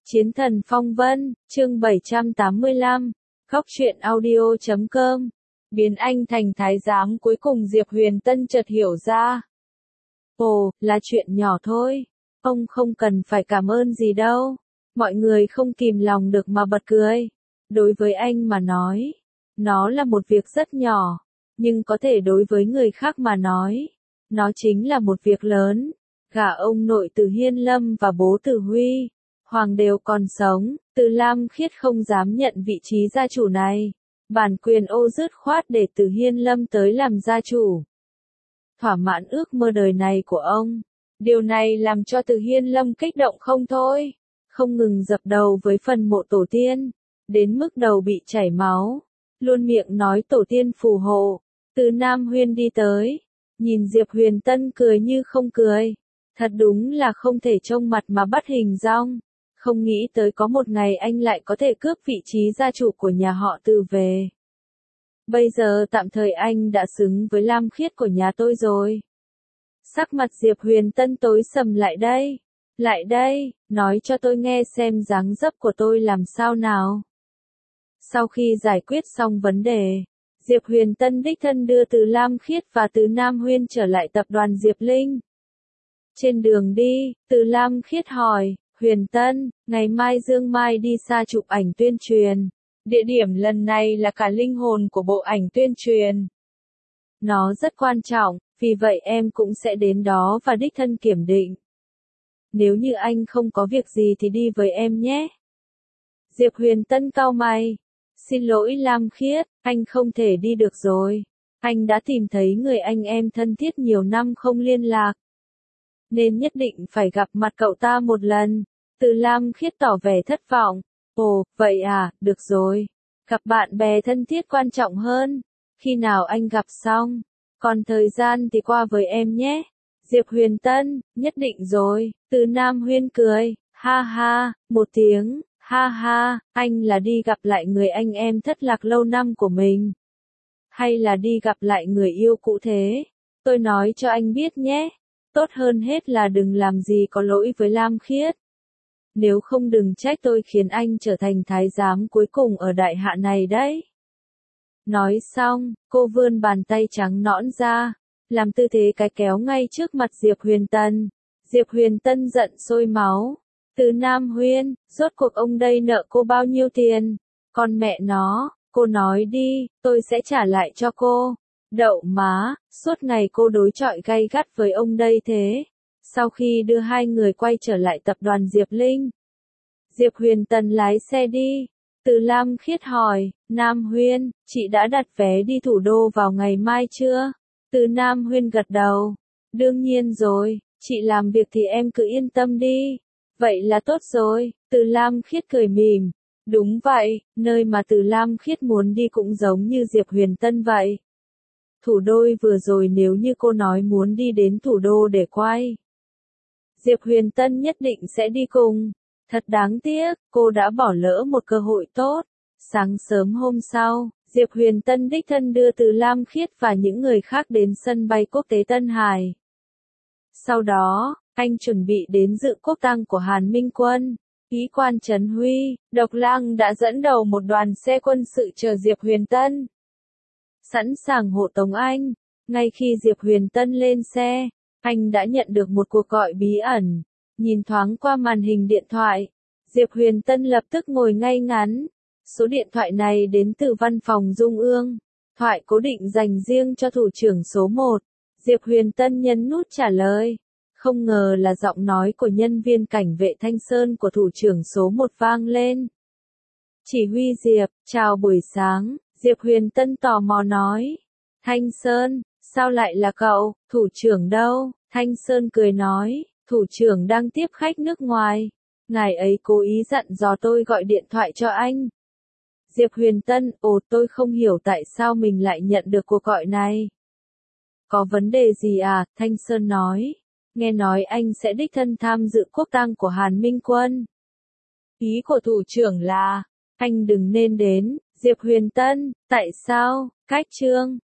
Chiến thần phong vân, chương 785, Khóc truyện audio.com. Biến anh thành thái giám cuối cùng Diệp Huyền Tân chợt hiểu ra. Ồ, là chuyện nhỏ thôi. Ông không cần phải cảm ơn gì đâu. Mọi người không kìm lòng được mà bật cười. Đối với anh mà nói, nó là một việc rất nhỏ. Nhưng có thể đối với người khác mà nói, nó chính là một việc lớn. Cả ông nội Từ Hiên Lâm và bố Từ Huy Hoàng đều còn sống, Từ Lam Khiết không dám nhận vị trí gia chủ này. Bản quyền ô dứt khoát để Từ Hiên Lâm tới làm gia chủ. Thỏa mãn ước mơ đời này của ông. Điều này làm cho Từ Hiên Lâm kích động không thôi. Không ngừng dập đầu với phần mộ tổ tiên. Đến mức đầu bị chảy máu. Luôn miệng nói tổ tiên phù hộ. Từ Nam Huyên đi tới. Nhìn Diệp Huyền Tân cười như không cười. Thật đúng là không thể trông mặt mà bắt hình dong. Không nghĩ tới có một ngày anh lại có thể cướp vị trí gia chủ của nhà họ Từ về. Bây giờ tạm thời anh đã xứng với Lam Khiết của nhà tôi rồi. Sắc mặt Diệp Huyền Tân tối sầm lại đây. Lại đây, nói cho tôi nghe xem dáng dấp của tôi làm sao nào. Sau khi giải quyết xong vấn đề, Diệp Huyền Tân đích thân đưa Từ Lam Khiết và Từ Nam Huyên trở lại tập đoàn Diệp Linh. Trên đường đi, Từ Lam Khiết hỏi, Huyền Tân, ngày mai Dương Mai đi xa chụp ảnh tuyên truyền. Địa điểm lần này là cả linh hồn của bộ ảnh tuyên truyền. Nó rất quan trọng, vì vậy em cũng sẽ đến đó và đích thân kiểm định. Nếu như anh không có việc gì thì đi với em nhé. Diệp Huyền Tân cau mày. Xin lỗi Lam Khiết, anh không thể đi được rồi. Anh đã tìm thấy người anh em thân thiết nhiều năm không liên lạc. Nên nhất định phải gặp mặt cậu ta một lần. Từ Lam Khiết tỏ vẻ thất vọng. Ồ, vậy à, được rồi. Gặp bạn bè thân thiết quan trọng hơn. Khi nào anh gặp xong, còn thời gian thì qua với em nhé. Diệp Huyền Tân, nhất định rồi. Từ Nam Huyên cười, ha ha, một tiếng, ha ha, anh là đi gặp lại người anh em thất lạc lâu năm của mình. Hay là đi gặp lại người yêu cũ thế? Tôi nói cho anh biết nhé. Tốt hơn hết là đừng làm gì có lỗi với Lam Khiết. Nếu không đừng trách tôi khiến anh trở thành thái giám cuối cùng ở đại hạ này đấy. Nói xong, cô vươn bàn tay trắng nõn ra, làm tư thế cái kéo ngay trước mặt Diệp Huyền Tân. Diệp Huyền Tân giận sôi máu. Từ Nam Huyên, rốt cuộc ông đây nợ cô bao nhiêu tiền? Con mẹ nó, cô nói đi, tôi sẽ trả lại cho cô. Đậu má, suốt ngày cô đối chọi gay gắt với ông đây thế. Sau khi đưa hai người quay trở lại tập đoàn Diệp Linh, Diệp Huyền Tân lái xe đi. Từ Lam Khiết hỏi, Nam Huyên, chị đã đặt vé đi thủ đô vào ngày mai chưa? Từ Nam Huyên gật đầu. Đương nhiên rồi, chị làm việc thì em cứ yên tâm đi. Vậy là tốt rồi, Từ Lam Khiết cười mỉm. Đúng vậy, nơi mà Từ Lam Khiết muốn đi cũng giống như Diệp Huyền Tân vậy. Thủ đô vừa rồi nếu như cô nói muốn đi đến thủ đô để quay, Diệp Huyền Tân nhất định sẽ đi cùng. Thật đáng tiếc, cô đã bỏ lỡ một cơ hội tốt. Sáng sớm hôm sau, Diệp Huyền Tân đích thân đưa Từ Lam Khiết và những người khác đến sân bay quốc tế Tân Hải. Sau đó, anh chuẩn bị đến dự quốc tang của Hàn Minh Quân. Úy quan Trấn Huy, Độc Lang đã dẫn đầu một đoàn xe quân sự chờ Diệp Huyền Tân, sẵn sàng hộ tống anh. Ngay khi Diệp Huyền Tân lên xe, anh đã nhận được một cuộc gọi bí ẩn. Nhìn thoáng qua màn hình điện thoại, Diệp Huyền Tân lập tức ngồi ngay ngắn. Số điện thoại này đến từ văn phòng Trung ương. Thoại cố định dành riêng cho thủ trưởng số 1. Diệp Huyền Tân nhấn nút trả lời. Không ngờ là giọng nói của nhân viên cảnh vệ Thanh Sơn của thủ trưởng số 1 vang lên. Chỉ huy Diệp, chào buổi sáng. Diệp Huyền Tân tò mò nói. Thanh Sơn, sao lại là cậu? Thủ trưởng đâu? Thanh Sơn cười nói. Thủ trưởng đang tiếp khách nước ngoài. Ngài ấy cố ý dặn dò tôi gọi điện thoại cho anh. Diệp Huyền Tân, tôi không hiểu tại sao mình lại nhận được cuộc gọi này. Có vấn đề gì à? Thanh Sơn nói. Nghe nói anh sẽ đích thân tham dự quốc tang của Hàn Minh Quân. Ý của thủ trưởng là, anh đừng nên đến. Diệp Huyền Tân, tại sao? Cách chương